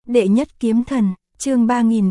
Đệ nhất kiếm thần, chương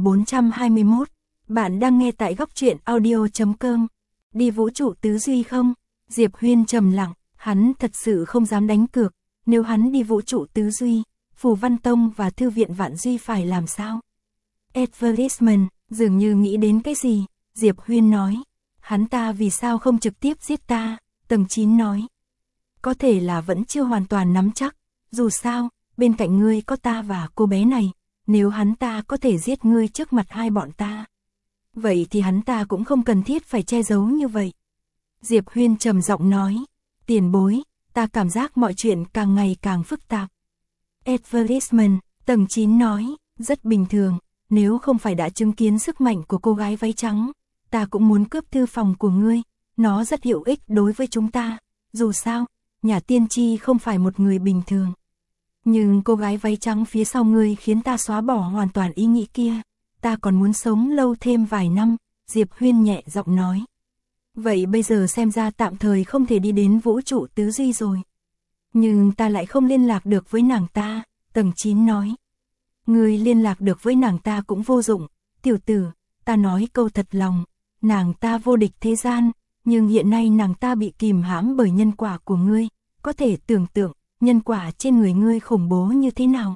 3421. Bạn đang nghe tại góc truyện audio.com. Đi vũ trụ tứ duy không? Diệp Huyên trầm lặng, hắn thật sự không dám đánh cược, nếu hắn đi vũ trụ tứ duy, Phù Văn Tông và Thư viện Vạn Duy phải làm sao? Advertisement, dường như nghĩ đến cái gì, Diệp Huyên nói. Hắn ta vì sao không trực tiếp giết ta? Tầng 9 nói. Có thể là vẫn chưa hoàn toàn nắm chắc, dù sao, bên cạnh ngươi có ta và cô bé này, nếu hắn ta có thể giết ngươi trước mặt hai bọn ta. Vậy thì hắn ta cũng không cần thiết phải che giấu như vậy. Diệp Huyên trầm giọng nói, tiền bối, ta cảm giác mọi chuyện càng ngày càng phức tạp. Advertisement, tầng 9 nói, rất bình thường, nếu không phải đã chứng kiến sức mạnh của cô gái váy trắng, ta cũng muốn cướp thư phòng của ngươi, nó rất hữu ích đối với chúng ta, dù sao, nhà tiên tri không phải một người bình thường. Nhưng cô gái váy trắng phía sau ngươi khiến ta xóa bỏ hoàn toàn ý nghĩ kia, ta còn muốn sống lâu thêm vài năm, Diệp Huyên nhẹ giọng nói. Vậy bây giờ xem ra tạm thời không thể đi đến vũ trụ tứ duy rồi. Nhưng ta lại không liên lạc được với nàng ta, tầng 9 nói. Ngươi liên lạc được với nàng ta cũng vô dụng, tiểu tử, ta nói câu thật lòng, nàng ta vô địch thế gian, nhưng hiện nay nàng ta bị kìm hãm bởi nhân quả của ngươi, có thể tưởng tượng, nhân quả trên người ngươi khủng bố như thế nào.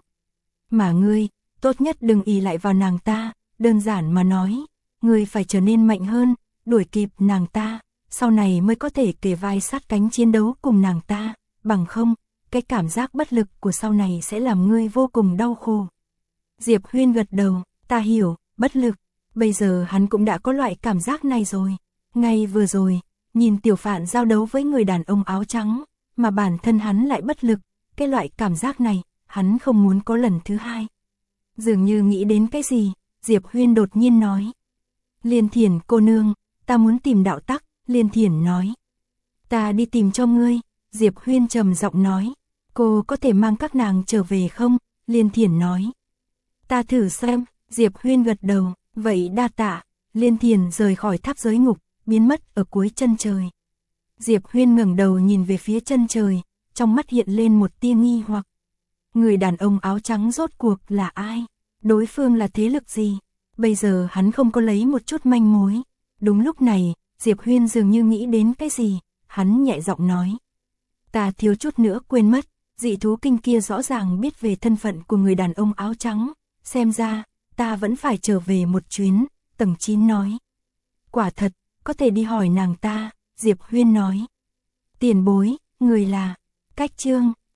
Mà ngươi, tốt nhất đừng ỷ lại vào nàng ta, đơn giản mà nói, ngươi phải trở nên mạnh hơn, đuổi kịp nàng ta, sau này mới có thể kề vai sát cánh chiến đấu cùng nàng ta, bằng không, cái cảm giác bất lực của sau này sẽ làm ngươi vô cùng đau khổ. Diệp Huyên gật đầu, ta hiểu, bất lực, bây giờ hắn cũng đã có loại cảm giác này rồi. Ngay vừa rồi, nhìn tiểu phạn giao đấu với người đàn ông áo trắng, mà bản thân hắn lại bất lực, cái loại cảm giác này, hắn không muốn có lần thứ hai. Dường như nghĩ đến cái gì, Diệp Huyên đột nhiên nói. Liên Thiển cô nương, ta muốn tìm đạo tắc, Liên Thiển nói. Ta đi tìm cho ngươi, Diệp Huyên trầm giọng nói. Cô có thể mang các nàng trở về không? Liên Thiển nói. Ta thử xem, Diệp Huyên gật đầu, vậy đa tạ. Liên Thiển rời khỏi tháp giới ngục, biến mất ở cuối chân trời. Diệp Huyên ngẩng đầu nhìn về phía chân trời, trong mắt hiện lên một tia nghi hoặc. Người đàn ông áo trắng rốt cuộc là ai? Đối phương là thế lực gì? Bây giờ hắn không có lấy một chút manh mối. Đúng lúc này, Diệp Huyên dường như nghĩ đến cái gì, hắn nhẹ giọng nói. Ta thiếu chút nữa quên mất, dị thú kinh kia rõ ràng biết về thân phận của người đàn ông áo trắng, xem ra, ta vẫn phải trở về một chuyến, tầng 9 nói. Quả thật, có thể đi hỏi nàng ta, Diệp Huyên nói. Tiền bối, người là, Cách Chương.